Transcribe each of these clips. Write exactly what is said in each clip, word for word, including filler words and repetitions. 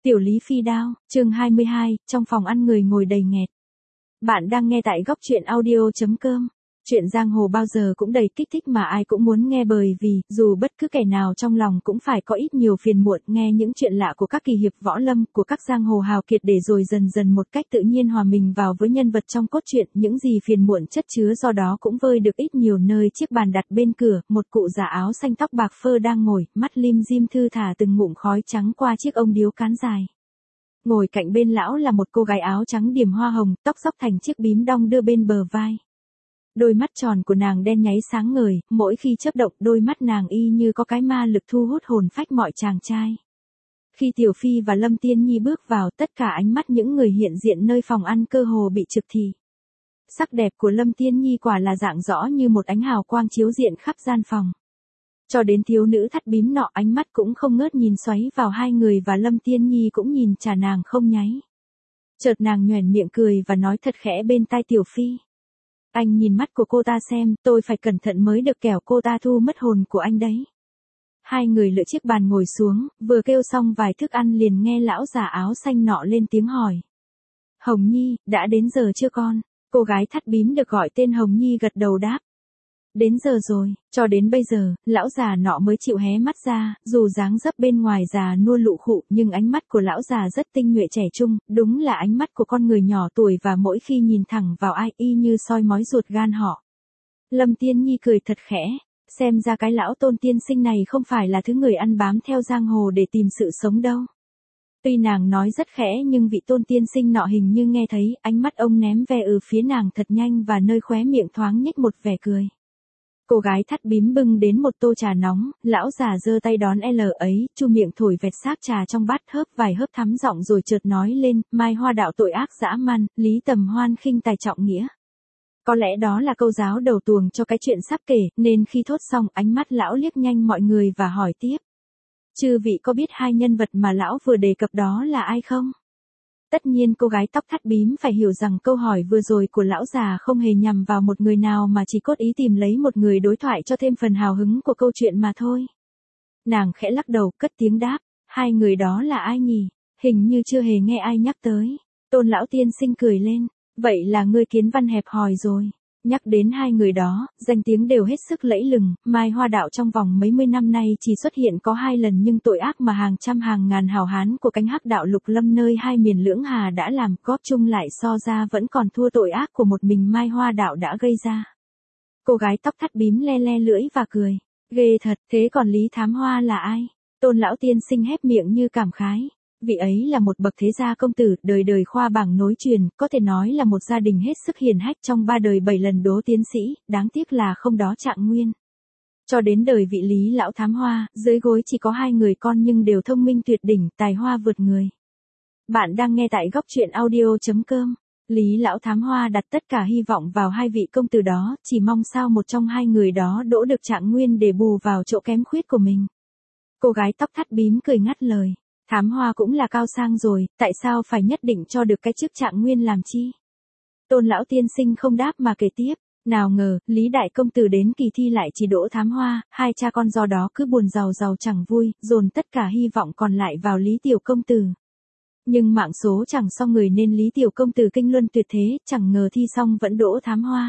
Tiểu Lý Phi Đao, chương hai mươi hai, trong phòng ăn người ngồi đầy nghẹt. Bạn đang nghe tại góc truyện audio.com. Chuyện giang hồ bao giờ cũng đầy kích thích mà ai cũng muốn nghe, bởi vì, dù bất cứ kẻ nào trong lòng cũng phải có ít nhiều phiền muộn nghe những chuyện lạ của các kỳ hiệp võ lâm, của các giang hồ hào kiệt, để rồi dần dần một cách tự nhiên hòa mình vào với nhân vật trong cốt truyện. Những gì phiền muộn chất chứa do đó cũng vơi được ít nhiều nơi chiếc bàn đặt bên cửa. Một cụ già áo xanh tóc bạc phơ đang ngồi, mắt lim dim thư thả từng ngụm khói trắng qua chiếc ông điếu cán dài. Ngồi cạnh bên lão là một cô gái áo trắng điểm hoa hồng, tóc xốc thành chiếc bím đong đưa bên bờ vai. Đôi mắt tròn của nàng đen nháy sáng ngời, mỗi khi chớp động đôi mắt nàng y như có cái ma lực thu hút hồn phách mọi chàng trai. Khi Tiểu Phi và Lâm Tiên Nhi bước vào, tất cả ánh mắt những người hiện diện nơi phòng ăn cơ hồ bị trực thì. Sắc đẹp của Lâm Tiên Nhi quả là rạng rõ như một ánh hào quang chiếu diện khắp gian phòng. Cho đến thiếu nữ thắt bím nọ ánh mắt cũng không ngớt nhìn xoáy vào hai người, và Lâm Tiên Nhi cũng nhìn chà nàng không nháy. Chợt nàng nhoẻn miệng cười và nói thật khẽ bên tai Tiểu Phi. Anh nhìn mắt của cô ta xem, tôi phải cẩn thận mới được, kẻo cô ta thu mất hồn của anh đấy. Hai người lựa chiếc bàn ngồi xuống, vừa kêu xong vài thức ăn liền nghe lão già áo xanh nọ lên tiếng hỏi. Hồng Nhi, đã đến giờ chưa con? Cô gái thắt bím được gọi tên Hồng Nhi gật đầu đáp. Đến giờ rồi. Cho đến bây giờ, lão già nọ mới chịu hé mắt ra, dù dáng dấp bên ngoài già nua lụ khụ, nhưng ánh mắt của lão già rất tinh nhuệ trẻ trung, đúng là ánh mắt của con người nhỏ tuổi, và mỗi khi nhìn thẳng vào ai y như soi mói ruột gan họ. Lâm Tiên Nhi cười thật khẽ, xem ra cái lão Tôn tiên sinh này không phải là thứ người ăn bám theo giang hồ để tìm sự sống đâu. Tuy nàng nói rất khẽ nhưng vị Tôn tiên sinh nọ hình như nghe thấy, ánh mắt ông ném về ừ phía nàng thật nhanh, và nơi khóe miệng thoáng nhếch một vẻ cười. Cô gái thắt bím bưng đến một tô trà nóng, lão già giơ tay đón L ấy, chu miệng thổi vẹt sáp trà trong bát, hớp vài hớp thắm giọng rồi chợt nói lên, Mai Hoa đạo tội ác dã man, Lý Tầm Hoan khinh tài trọng nghĩa. Có lẽ đó là câu giáo đầu tuồng cho cái chuyện sắp kể, nên khi thốt xong ánh mắt lão liếc nhanh mọi người và hỏi tiếp. Chư vị có biết hai nhân vật mà lão vừa đề cập đó là ai không? Tất nhiên cô gái tóc thắt bím phải hiểu rằng câu hỏi vừa rồi của lão già không hề nhằm vào một người nào, mà chỉ cốt ý tìm lấy một người đối thoại cho thêm phần hào hứng của câu chuyện mà thôi. Nàng khẽ lắc đầu, cất tiếng đáp, hai người đó là ai nhỉ? Hình như chưa hề nghe ai nhắc tới. Tôn lão tiên sinh cười lên, vậy là ngươi kiến văn hẹp hòi rồi. Nhắc đến hai người đó, danh tiếng đều hết sức lẫy lừng, Mai Hoa đạo trong vòng mấy mươi năm nay chỉ xuất hiện có hai lần, nhưng tội ác mà hàng trăm hàng ngàn hào hán của cánh hắc đạo lục lâm nơi hai miền lưỡng hà đã làm, góp chung lại so ra vẫn còn thua tội ác của một mình Mai Hoa đạo đã gây ra. Cô gái tóc thắt bím le le lưỡi và cười, ghê thật, thế còn Lý Thám Hoa là ai? Tôn lão tiên sinh hép miệng như cảm khái. Vị ấy là một bậc thế gia công tử, đời đời khoa bảng nối truyền, có thể nói là một gia đình hết sức hiền hách, trong ba đời bảy lần đỗ tiến sĩ, đáng tiếc là không đó trạng nguyên. Cho đến đời vị Lý lão Thám Hoa, dưới gối chỉ có hai người con nhưng đều thông minh tuyệt đỉnh, tài hoa vượt người. Bạn đang nghe tại góc truyện audio.com. Lý lão Thám Hoa đặt tất cả hy vọng vào hai vị công tử đó, chỉ mong sao một trong hai người đó đỗ được trạng nguyên để bù vào chỗ kém khuyết của mình. Cô gái tóc thắt bím cười ngắt lời. Thám Hoa cũng là cao sang rồi, tại sao phải nhất định cho được cái chức trạng nguyên làm chi? Tôn lão tiên sinh không đáp mà kể tiếp, nào ngờ, Lý đại công tử đến kỳ thi lại chỉ đỗ Thám Hoa, hai cha con do đó cứ buồn giàu giàu chẳng vui, dồn tất cả hy vọng còn lại vào Lý tiểu công tử. Nhưng mạng số chẳng xong người nên Lý tiểu công tử kinh luân tuyệt thế, chẳng ngờ thi xong vẫn đỗ Thám Hoa.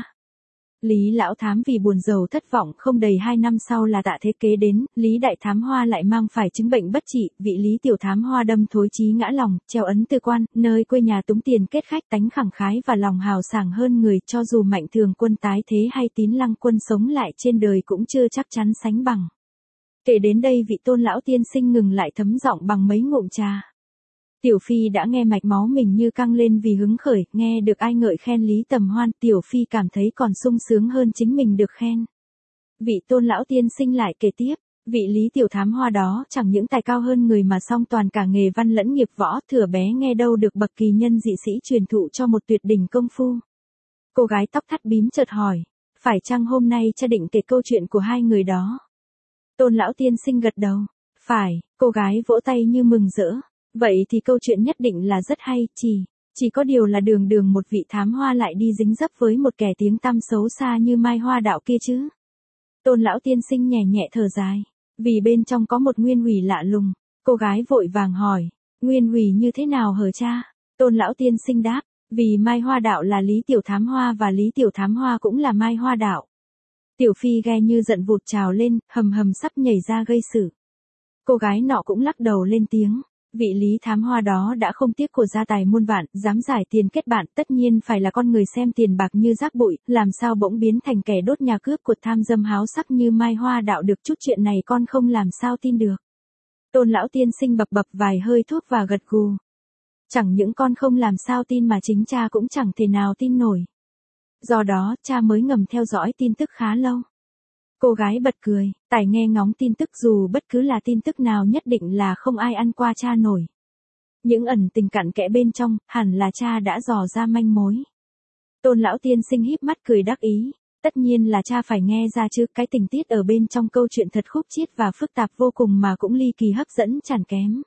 Lý lão thám vì buồn giàu thất vọng, không đầy hai năm sau là tạ thế kế đến, Lý đại thám hoa lại mang phải chứng bệnh bất trị, vị Lý tiểu thám hoa đâm thối chí ngã lòng, treo ấn tư quan, nơi quê nhà túng tiền kết khách, tánh khẳng khái và lòng hào sảng hơn người, cho dù Mạnh Thường Quân tái thế hay Tín Lăng Quân sống lại trên đời cũng chưa chắc chắn sánh bằng. Kể đến đây vị Tôn lão tiên sinh ngừng lại, thấm giọng bằng mấy ngụm trà. Tiểu Phi đã nghe mạch máu mình như căng lên vì hứng khởi, nghe được ai ngợi khen Lý Tầm Hoan, Tiểu Phi cảm thấy còn sung sướng hơn chính mình được khen. Vị Tôn lão tiên sinh lại kể tiếp, vị Lý tiểu thám hoa đó chẳng những tài cao hơn người mà song toàn cả nghề văn lẫn nghiệp võ, thừa bé nghe đâu được bậc kỳ nhân dị sĩ truyền thụ cho một tuyệt đỉnh công phu. Cô gái tóc thắt bím chợt hỏi, phải chăng hôm nay cha định kể câu chuyện của hai người đó? Tôn lão tiên sinh gật đầu, phải, cô gái vỗ tay như mừng rỡ. Vậy thì câu chuyện nhất định là rất hay, chỉ, chỉ có điều là đường đường một vị thám hoa lại đi dính dấp với một kẻ tiếng tăm xấu xa như Mai Hoa đạo kia chứ. Tôn lão tiên sinh nhẹ nhẹ thở dài, vì bên trong có một nguyên ủy lạ lùng. Cô gái vội vàng hỏi, Nguyên hủy như thế nào hở cha? Tôn lão tiên sinh đáp, vì Mai Hoa đạo là Lý Tiểu Thám Hoa và Lý Tiểu Thám Hoa cũng là Mai Hoa đạo. Tiểu Phi ghe như giận vụt trào lên, hầm hầm sắp nhảy ra gây sự. Cô gái nọ cũng lắc đầu lên tiếng, vị Lý Thám Hoa đó đã không tiếc của gia tài muôn vạn, dám giải tiền kết bạn, tất nhiên phải là con người xem tiền bạc như rác bụi, làm sao bỗng biến thành kẻ đốt nhà cướp của tham dâm háo sắc như Mai Hoa đạo được, chút chuyện này con không làm sao tin được. Tôn lão tiên sinh bập bập vài hơi thuốc và gật gù. Chẳng những con không làm sao tin mà chính cha cũng chẳng thể nào tin nổi. Do đó, cha mới ngầm theo dõi tin tức khá lâu. Cô gái bật cười, tài nghe ngóng tin tức dù bất cứ là tin tức nào nhất định là không ai ăn qua cha nổi. Những ẩn tình cặn kẽ bên trong, hẳn là cha đã dò ra manh mối. Tôn lão tiên sinh híp mắt cười đắc ý, tất nhiên là cha phải nghe ra chứ, cái tình tiết ở bên trong câu chuyện thật khúc chiết và phức tạp vô cùng mà cũng ly kỳ hấp dẫn chẳng kém.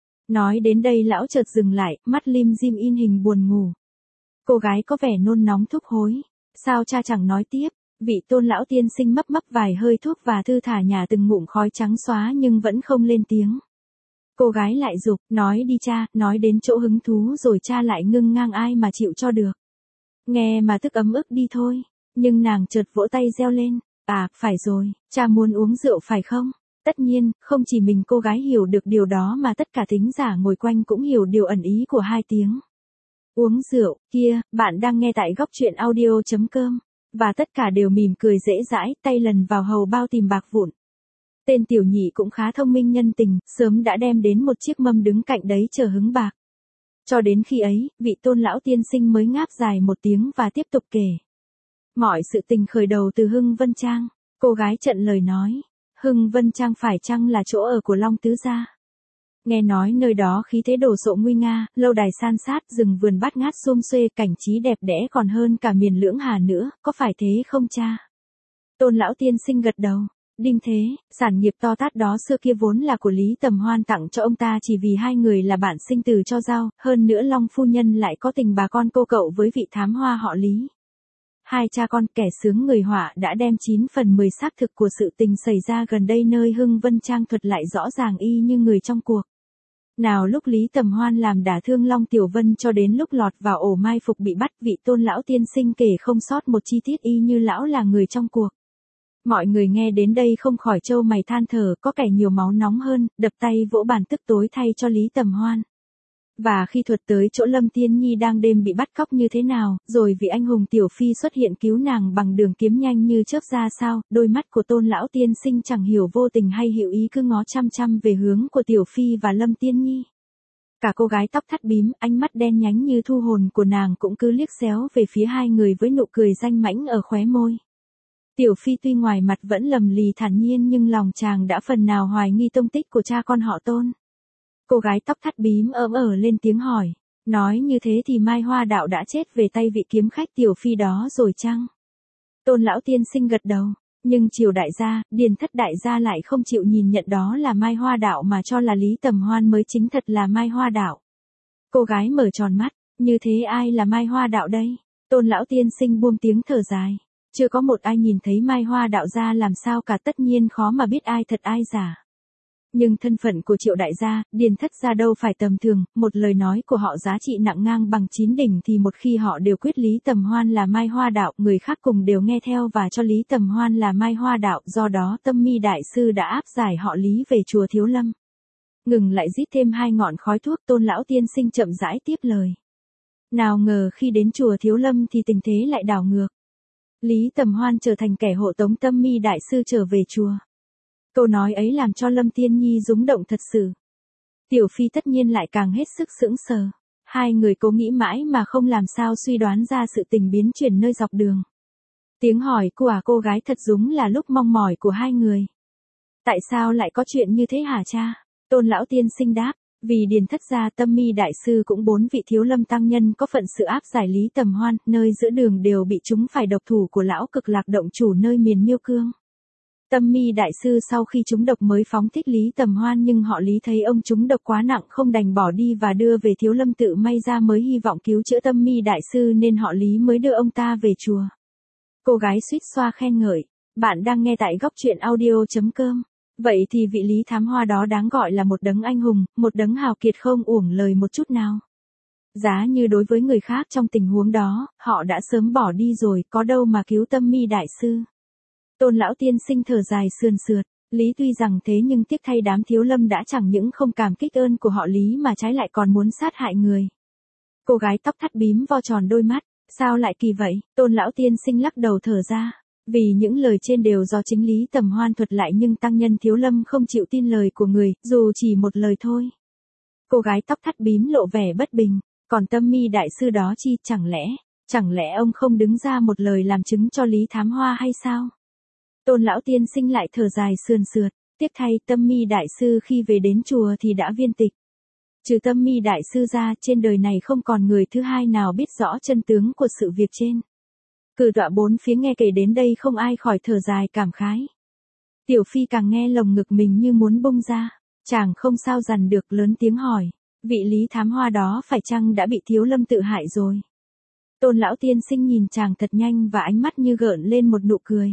Nói đến đây lão chợt dừng lại, mắt lim dim in hình buồn ngủ. Cô gái có vẻ nôn nóng thúc hối, sao cha chẳng nói tiếp, vị tôn lão tiên sinh mấp mấp vài hơi thuốc và thư thả nhả từng ngụm khói trắng xóa nhưng vẫn không lên tiếng. Cô gái lại giục, nói đi cha, nói đến chỗ hứng thú rồi cha lại ngưng ngang ai mà chịu cho được. Nghe mà tức ấm ức đi thôi, nhưng nàng chợt vỗ tay reo lên, à, phải rồi, cha muốn uống rượu phải không? Tất nhiên, không chỉ mình cô gái hiểu được điều đó mà tất cả thính giả ngồi quanh cũng hiểu điều ẩn ý của hai tiếng. Uống rượu, kia, bạn đang nghe tại góc truyện audio chấm com. Và tất cả đều mỉm cười dễ dãi, tay lần vào hầu bao tìm bạc vụn. Tên tiểu nhị cũng khá thông minh nhân tình, sớm đã đem đến một chiếc mâm đứng cạnh đấy chờ hứng bạc. Cho đến khi ấy, vị tôn lão tiên sinh mới ngáp dài một tiếng và tiếp tục kể. Mọi sự tình khởi đầu từ Hưng Vân Trang, cô gái trận lời nói. Hưng Vân Trang phải chăng là chỗ ở của Long Tứ Gia? Nghe nói nơi đó khí thế đổ sộ nguy nga, lâu đài san sát, rừng vườn bát ngát xum xuê, cảnh trí đẹp đẽ còn hơn cả miền Lưỡng Hà nữa, có phải thế không cha? Tôn lão tiên sinh gật đầu, đinh thế, sản nghiệp to tát đó xưa kia vốn là của Lý Tầm Hoan tặng cho ông ta chỉ vì hai người là bạn sinh từ cho giao, hơn nữa Long phu nhân lại có tình bà con cô cậu với vị thám hoa họ Lý. Hai cha con kẻ sướng người họa đã đem chín phần mười xác thực của sự tình xảy ra gần đây nơi Hưng Vân Trang thuật lại rõ ràng y như người trong cuộc. Nào lúc Lý Tầm Hoan làm đả thương Long Tiểu Vân cho đến lúc lọt vào ổ mai phục bị bắt, vị tôn lão tiên sinh kể không sót một chi tiết y như lão là người trong cuộc. Mọi người nghe đến đây không khỏi trâu mày than thở, có kẻ nhiều máu nóng hơn, đập tay vỗ bàn tức tối thay cho Lý Tầm Hoan. Và khi thuật tới chỗ Lâm Tiên Nhi đang đêm bị bắt cóc như thế nào, rồi vị anh hùng Tiểu Phi xuất hiện cứu nàng bằng đường kiếm nhanh như chớp ra sao, đôi mắt của tôn lão tiên sinh chẳng hiểu vô tình hay hữu ý cứ ngó chăm chăm về hướng của Tiểu Phi và Lâm Tiên Nhi. Cả cô gái tóc thắt bím, ánh mắt đen nhánh như thu hồn của nàng cũng cứ liếc xéo về phía hai người với nụ cười danh mãnh ở khóe môi. Tiểu Phi tuy ngoài mặt vẫn lầm lì thản nhiên nhưng lòng chàng đã phần nào hoài nghi tông tích của cha con họ Tôn. Cô gái tóc thắt bím ỡm ở lên tiếng hỏi, nói như thế thì Mai Hoa đạo đã chết về tay vị kiếm khách Tiểu Phi đó rồi chăng? Tôn lão tiên sinh gật đầu, nhưng Triều đại gia, Điền Thất đại gia lại không chịu nhìn nhận đó là Mai Hoa đạo mà cho là Lý Tầm Hoan mới chính thật là Mai Hoa đạo. Cô gái mở tròn mắt, như thế ai là Mai Hoa đạo đây? Tôn lão tiên sinh buông tiếng thở dài, chưa có một ai nhìn thấy Mai Hoa đạo gia làm sao cả, tất nhiên khó mà biết ai thật ai giả. Nhưng thân phận của Triệu đại gia, Điền Thất gia đâu phải tầm thường, một lời nói của họ giá trị nặng ngang bằng chín đỉnh thì một khi họ đều quyết Lý Tầm Hoan là Mai Hoa đạo, người khác cùng đều nghe theo và cho Lý Tầm Hoan là Mai Hoa đạo, do đó Tâm Mi đại sư đã áp giải họ Lý về chùa Thiếu Lâm. Ngừng lại rít thêm hai ngọn khói thuốc, Tôn lão tiên sinh chậm rãi tiếp lời. Nào ngờ khi đến chùa Thiếu Lâm thì tình thế lại đảo ngược. Lý Tầm Hoan trở thành kẻ hộ tống Tâm Mi đại sư trở về chùa. Câu nói ấy làm cho Lâm Tiên Nhi rúng động thật sự. Tiểu Phi tất nhiên lại càng hết sức sững sờ. Hai người cố nghĩ mãi mà không làm sao suy đoán ra sự tình biến chuyển nơi dọc đường. Tiếng hỏi của cô gái thật đúng là lúc mong mỏi của hai người. Tại sao lại có chuyện như thế hả cha? Tôn lão tiên sinh đáp, vì Điền Thất gia Tâm Mi đại sư cũng bốn vị Thiếu Lâm tăng nhân có phận sự áp giải Lý Tầm Hoan, nơi giữa đường đều bị chúng phải độc thủ của lão Cực Lạc động chủ nơi miền Miêu Cương. Tâm Mi đại sư sau khi trúng độc mới phóng thích Lý Tầm Hoan nhưng họ Lý thấy ông trúng độc quá nặng không đành bỏ đi và đưa về Thiếu Lâm tự may ra mới hy vọng cứu chữa Tâm Mi đại sư nên họ Lý mới đưa ông ta về chùa. Cô gái suýt xoa khen ngợi, bạn đang nghe tại góc truyện audio chấm com. Vậy thì vị Lý Thám Hoa đó đáng gọi là một đấng anh hùng, một đấng hào kiệt không uổng lời một chút nào. Giá như đối với người khác trong tình huống đó, họ đã sớm bỏ đi rồi, có đâu mà cứu Tâm Mi đại sư. Tôn lão tiên sinh thở dài sườn sượt, Lý tuy rằng thế nhưng tiếc thay đám thiếu lâm đã chẳng những không cảm kích ơn của họ Lý mà trái lại còn muốn sát hại người. Cô gái tóc thắt bím vo tròn đôi mắt, sao lại kỳ vậy? Tôn lão tiên sinh lắc đầu thở ra, vì những lời trên đều do chính Lý Tầm Hoan thuật lại nhưng tăng nhân thiếu lâm không chịu tin lời của người, dù chỉ một lời thôi. Cô gái tóc thắt bím lộ vẻ bất bình, còn Tâm Mi đại sư đó chi, chẳng lẽ, chẳng lẽ ông không đứng ra một lời làm chứng cho Lý Thám Hoa hay sao? Tôn lão tiên sinh lại thở dài sườn sượt, tiếc thay Tâm Mi đại sư khi về đến chùa thì đã viên tịch. Trừ Tâm Mi đại sư ra, trên đời này không còn người thứ hai nào biết rõ chân tướng của sự việc trên. Cử tọa bốn phía nghe kể đến đây không ai khỏi thở dài cảm khái. Tiểu Phi càng nghe lồng ngực mình như muốn bung ra, chàng không sao dằn được lớn tiếng hỏi, vị Lý Thám Hoa đó phải chăng đã bị thiếu lâm tự hại rồi? Tôn lão tiên sinh nhìn chàng thật nhanh và ánh mắt như gợn lên một nụ cười.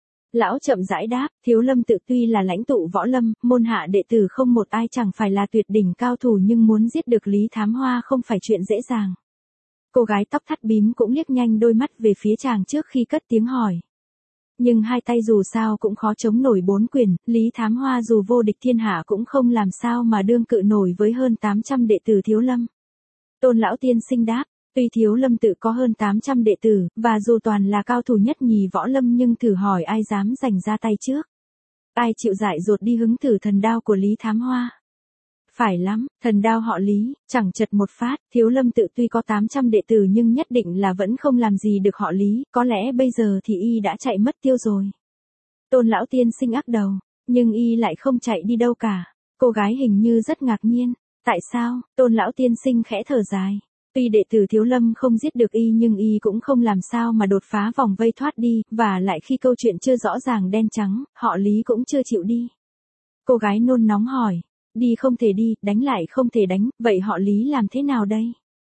Lão chậm rãi đáp, thiếu lâm tự tuy là lãnh tụ võ lâm, môn hạ đệ tử không một ai chẳng phải là tuyệt đỉnh cao thủ nhưng muốn giết được Lý Thám Hoa không phải chuyện dễ dàng. Cô gái tóc thắt bím cũng liếc nhanh đôi mắt về phía chàng trước khi cất tiếng hỏi. Nhưng hai tay dù sao cũng khó chống nổi bốn quyền, Lý Thám Hoa dù vô địch thiên hạ cũng không làm sao mà đương cự nổi với hơn tám trăm đệ tử thiếu lâm. Tôn lão tiên sinh đáp, tuy thiếu lâm tự có hơn tám trăm đệ tử, và dù toàn là cao thủ nhất nhì võ lâm nhưng thử hỏi ai dám giành ra tay trước. Ai chịu dại dột đi hứng thử thần đao của Lý Thám Hoa. Phải lắm, thần đao họ Lý, chẳng chật một phát, thiếu lâm tự tuy có tám trăm đệ tử nhưng nhất định là vẫn không làm gì được họ Lý, có lẽ bây giờ thì y đã chạy mất tiêu rồi. Tôn lão tiên sinh ắc đầu, nhưng y lại không chạy đi đâu cả. Cô gái hình như rất ngạc nhiên, tại sao? Tôn lão tiên sinh khẽ thở dài. Tuy đệ tử thiếu lâm không giết được y nhưng y cũng không làm sao mà đột phá vòng vây thoát đi, và lại khi câu chuyện chưa rõ ràng đen trắng, họ Lý cũng chưa chịu đi. Cô gái nôn nóng hỏi. Đi không thể đi, đánh lại không thể đánh, vậy họ Lý làm thế nào đây?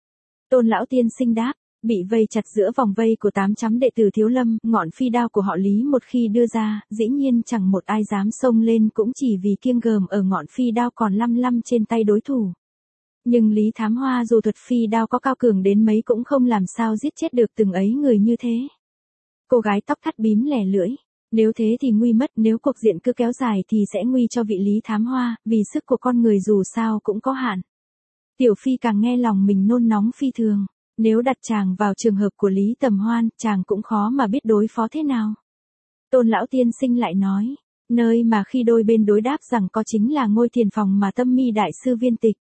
Tôn lão tiên sinh đáp, bị vây chặt giữa vòng vây của tám trăm đệ tử thiếu lâm, ngọn phi đao của họ Lý một khi đưa ra, dĩ nhiên chẳng một ai dám xông lên cũng chỉ vì kiêng gờm ở ngọn phi đao còn lăm lăm trên tay đối thủ. Nhưng Lý Thám Hoa dù thuật phi đao có cao cường đến mấy cũng không làm sao giết chết được từng ấy người như thế. Cô gái tóc thắt bím lẻ lưỡi. Nếu thế thì nguy mất, nếu cuộc diện cứ kéo dài thì sẽ nguy cho vị Lý Thám Hoa, vì sức của con người dù sao cũng có hạn. Tiểu Phi càng nghe lòng mình nôn nóng phi thường, nếu đặt chàng vào trường hợp của Lý Tầm Hoan, chàng cũng khó mà biết đối phó thế nào. Tôn lão tiên sinh lại nói, nơi mà khi đôi bên đối đáp rằng có chính là ngôi thiền phòng mà Tâm Mi đại sư viên tịch.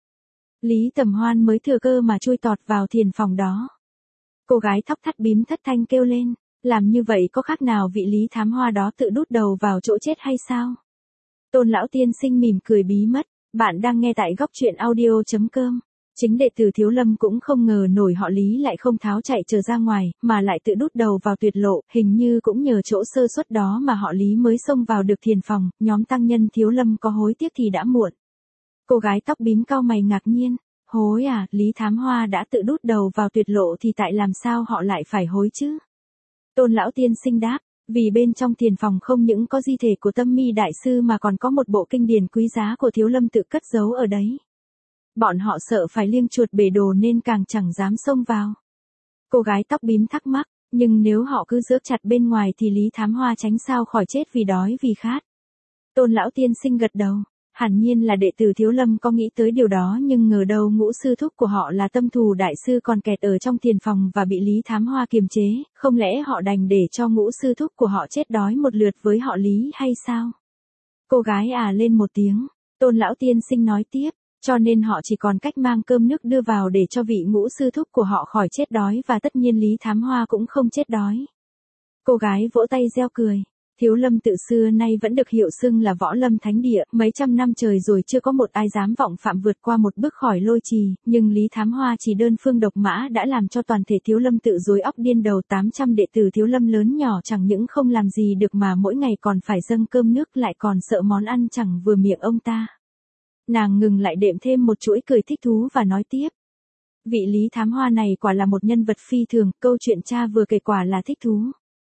Lý Tầm Hoan mới thừa cơ mà chui tọt vào thiền phòng đó. Cô gái tóc thắt bím thất thanh kêu lên. Làm như vậy có khác nào vị Lý Thám Hoa đó tự đút đầu vào chỗ chết hay sao? Tôn lão tiên sinh mỉm cười bí mất, bạn đang nghe tại góc truyện audio chấm com. Chính đệ tử thiếu lâm cũng không ngờ nổi họ Lý lại không tháo chạy trở ra ngoài, mà lại tự đút đầu vào tuyệt lộ, hình như cũng nhờ chỗ sơ suất đó mà họ Lý mới xông vào được thiền phòng, nhóm tăng nhân thiếu lâm có hối tiếc thì đã muộn. Cô gái tóc bím cau mày ngạc nhiên, hối à, Lý Thám Hoa đã tự đút đầu vào tuyệt lộ thì tại làm sao họ lại phải hối chứ? Tôn lão tiên sinh đáp, vì bên trong thiền phòng không những có di thể của Tâm Mi đại sư mà còn có một bộ kinh điển quý giá của thiếu lâm tự cất giấu ở đấy. Bọn họ sợ phải liêng chuột bể đồ nên càng chẳng dám xông vào. Cô gái tóc bím thắc mắc, nhưng nếu họ cứ giữ chặt bên ngoài thì Lý Thám Hoa tránh sao khỏi chết vì đói vì khát. Tôn lão tiên sinh gật đầu. Hẳn nhiên là đệ tử thiếu lâm có nghĩ tới điều đó nhưng ngờ đâu ngũ sư thúc của họ là Tâm Thù đại sư còn kẹt ở trong thiền phòng và bị Lý Thám Hoa kiềm chế, không lẽ họ đành để cho ngũ sư thúc của họ chết đói một lượt với họ Lý hay sao? Cô gái à lên một tiếng, Tôn lão tiên sinh nói tiếp, cho nên họ chỉ còn cách mang cơm nước đưa vào để cho vị ngũ sư thúc của họ khỏi chết đói và tất nhiên Lý Thám Hoa cũng không chết đói. Cô gái vỗ tay reo cười. Thiếu lâm tự xưa nay vẫn được hiệu xưng là võ lâm thánh địa, mấy trăm năm trời rồi chưa có một ai dám vọng phạm vượt qua một bước khỏi lôi trì, nhưng Lý Thám Hoa chỉ đơn phương độc mã đã làm cho toàn thể thiếu lâm tự rối óc điên đầu. Tám trăm đệ tử thiếu lâm lớn nhỏ chẳng những không làm gì được mà mỗi ngày còn phải dâng cơm nước lại còn sợ món ăn chẳng vừa miệng ông ta. Nàng ngừng lại đệm thêm một chuỗi cười thích thú và nói tiếp. Vị Lý Thám Hoa này quả là một nhân vật phi thường, câu chuyện cha vừa kể quả là thích thú.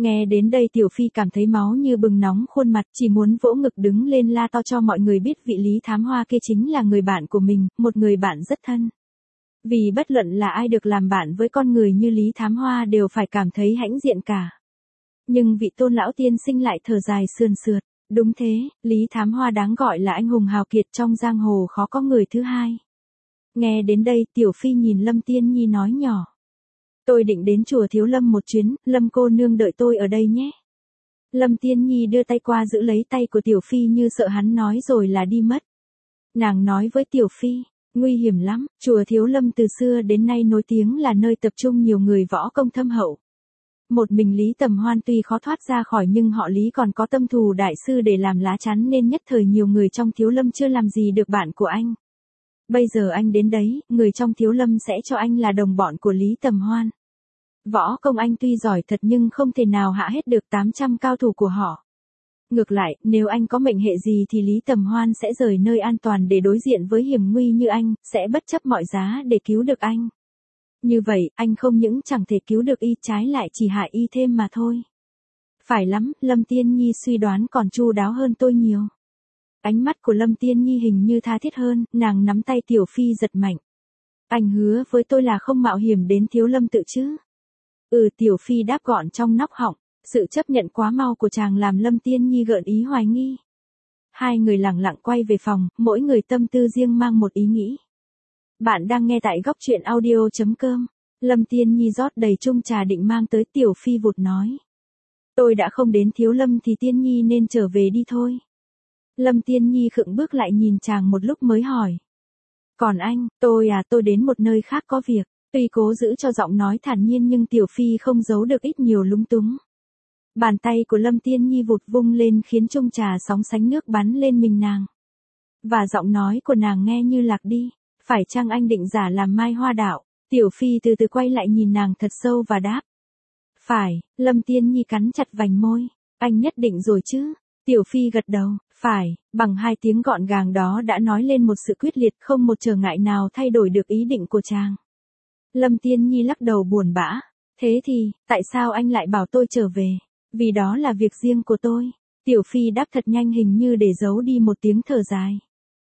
Nghe đến đây Tiểu Phi cảm thấy máu như bừng nóng khuôn mặt, chỉ muốn vỗ ngực đứng lên la to cho mọi người biết vị Lý Thám Hoa kia chính là người bạn của mình, một người bạn rất thân. Vì bất luận là ai được làm bạn với con người như Lý Thám Hoa đều phải cảm thấy hãnh diện cả. Nhưng vị Tôn lão tiên sinh lại thở dài sườn sượt, đúng thế, Lý Thám Hoa đáng gọi là anh hùng hào kiệt trong giang hồ khó có người thứ hai. Nghe đến đây Tiểu Phi nhìn Lâm Tiên Nhi nói nhỏ. Tôi định đến chùa Thiếu Lâm một chuyến, Lâm cô nương đợi tôi ở đây nhé. Lâm Tiên Nhi đưa tay qua giữ lấy tay của Tiểu Phi như sợ hắn nói rồi là đi mất. Nàng nói với Tiểu Phi, nguy hiểm lắm, chùa Thiếu Lâm từ xưa đến nay nổi tiếng là nơi tập trung nhiều người võ công thâm hậu. Một mình Lý Tầm Hoan tuy khó thoát ra khỏi nhưng họ Lý còn có tâm thù đại sư để làm lá chắn nên nhất thời nhiều người trong Thiếu Lâm chưa làm gì được bạn của anh. Bây giờ anh đến đấy, người trong Thiếu Lâm sẽ cho anh là đồng bọn của Lý Tầm Hoan. Võ công anh tuy giỏi thật nhưng không thể nào hạ hết được tám trăm cao thủ của họ. Ngược lại, nếu anh có mệnh hệ gì thì Lý Tầm Hoan sẽ rời nơi an toàn để đối diện với hiểm nguy như anh, sẽ bất chấp mọi giá để cứu được anh. Như vậy, anh không những chẳng thể cứu được y trái lại chỉ hại y thêm mà thôi. Phải lắm, Lâm Tiên Nhi suy đoán còn chu đáo hơn tôi nhiều. Ánh mắt của Lâm Tiên Nhi hình như tha thiết hơn, nàng nắm tay Tiểu Phi giật mạnh. Anh hứa với tôi là không mạo hiểm đến Thiếu Lâm tự chứ. Ừ, Tiểu Phi đáp gọn trong nóc họng, sự chấp nhận quá mau của chàng làm Lâm Tiên Nhi gợn ý hoài nghi. Hai người lặng lặng quay về phòng, mỗi người tâm tư riêng mang một ý nghĩ. Bạn đang nghe tại góc truyện audio chấm com. Lâm Tiên Nhi rót đầy chung trà định mang tới Tiểu Phi vụt nói. Tôi đã không đến Thiếu Lâm thì Tiên Nhi nên trở về đi thôi. Lâm Tiên Nhi khựng bước lại nhìn chàng một lúc mới hỏi. Còn anh, tôi à tôi đến một nơi khác có việc. Tuy cố giữ cho giọng nói thản nhiên nhưng Tiểu Phi không giấu được ít nhiều lúng túng. Bàn tay của Lâm Tiên Nhi vụt vung lên khiến chung trà sóng sánh nước bắn lên mình nàng. Và giọng nói của nàng nghe như lạc đi. Phải chăng anh định giả làm Mai Hoa đạo? Tiểu Phi từ từ quay lại nhìn nàng thật sâu và đáp. Phải, Lâm Tiên Nhi cắn chặt vành môi. Anh nhất định rồi chứ? Tiểu Phi gật đầu, phải, bằng hai tiếng gọn gàng đó đã nói lên một sự quyết liệt không một trở ngại nào thay đổi được ý định của chàng. Lâm Tiên Nhi lắc đầu buồn bã. Thế thì, tại sao anh lại bảo tôi trở về? Vì đó là việc riêng của tôi. Tiểu Phi đáp thật nhanh hình như để giấu đi một tiếng thở dài.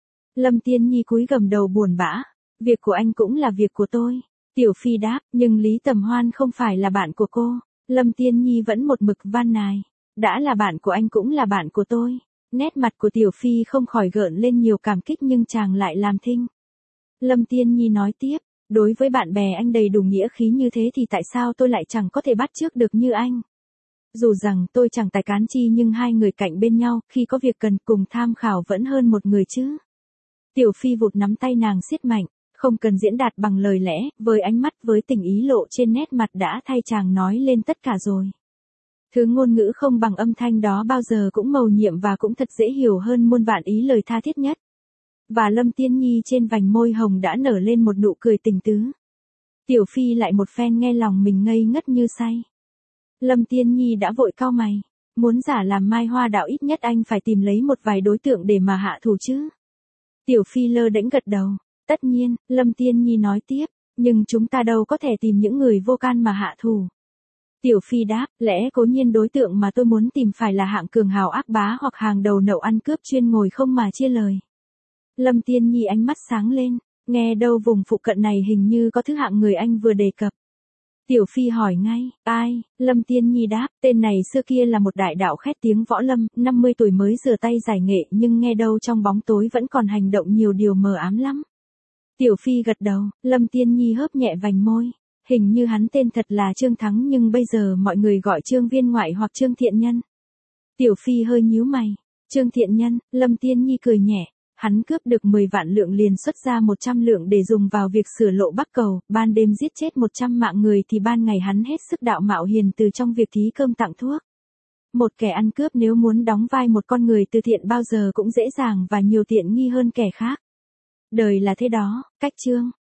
Lâm Tiên Nhi cúi gằm đầu buồn bã. Việc của anh cũng là việc của tôi. Tiểu Phi đáp, nhưng Lý Tầm Hoan không phải là bạn của cô. Lâm Tiên Nhi vẫn một mực van nài. Đã là bạn của anh cũng là bạn của tôi. Nét mặt của Tiểu Phi không khỏi gợn lên nhiều cảm kích nhưng chàng lại làm thinh. Lâm Tiên Nhi nói tiếp, đối với bạn bè anh đầy đủ nghĩa khí như thế thì tại sao tôi lại chẳng có thể bắt chước được như anh? Dù rằng tôi chẳng tài cán chi nhưng hai người cạnh bên nhau khi có việc cần cùng tham khảo vẫn hơn một người chứ. Tiểu Phi vụt nắm tay nàng siết mạnh, không cần diễn đạt bằng lời lẽ, với ánh mắt với tình ý lộ trên nét mặt đã thay chàng nói lên tất cả rồi. Thứ ngôn ngữ không bằng âm thanh đó bao giờ cũng mầu nhiệm và cũng thật dễ hiểu hơn muôn vạn ý lời tha thiết nhất. Và Lâm Tiên Nhi trên vành môi hồng đã nở lên một nụ cười tình tứ. Tiểu Phi lại một phen nghe lòng mình ngây ngất như say. Lâm Tiên Nhi đã vội cau mày, muốn giả làm Mai Hoa đạo ít nhất anh phải tìm lấy một vài đối tượng để mà hạ thủ chứ. Tiểu Phi lơ đễnh gật đầu, tất nhiên, Lâm Tiên Nhi nói tiếp, nhưng chúng ta đâu có thể tìm những người vô can mà hạ thủ. Tiểu Phi đáp, lẽ cố nhiên đối tượng mà tôi muốn tìm phải là hạng cường hào ác bá hoặc hàng đầu nậu ăn cướp chuyên ngồi không mà chia lời. Lâm Tiên Nhi ánh mắt sáng lên, nghe đâu vùng phụ cận này hình như có thứ hạng người anh vừa đề cập. Tiểu Phi hỏi ngay, ai? Lâm Tiên Nhi đáp, tên này xưa kia là một đại đạo khét tiếng võ lâm, năm mươi tuổi mới rửa tay giải nghệ nhưng nghe đâu trong bóng tối vẫn còn hành động nhiều điều mờ ám lắm. Tiểu Phi gật đầu, Lâm Tiên Nhi hớp nhẹ vành môi. Hình như hắn tên thật là Trương Thắng nhưng bây giờ mọi người gọi Trương Viên Ngoại hoặc Trương Thiện Nhân. Tiểu Phi hơi nhíu mày. Trương Thiện Nhân, Lâm Tiên Nhi cười nhẹ. Hắn cướp được mười vạn lượng liền xuất ra một trăm lượng để dùng vào việc sửa lộ Bắc Cầu, ban đêm giết chết một trăm mạng người thì ban ngày hắn hết sức đạo mạo hiền từ trong việc thí cơm tặng thuốc. Một kẻ ăn cướp nếu muốn đóng vai một con người từ thiện bao giờ cũng dễ dàng và nhiều tiện nghi hơn kẻ khác. Đời là thế đó, cách Trương,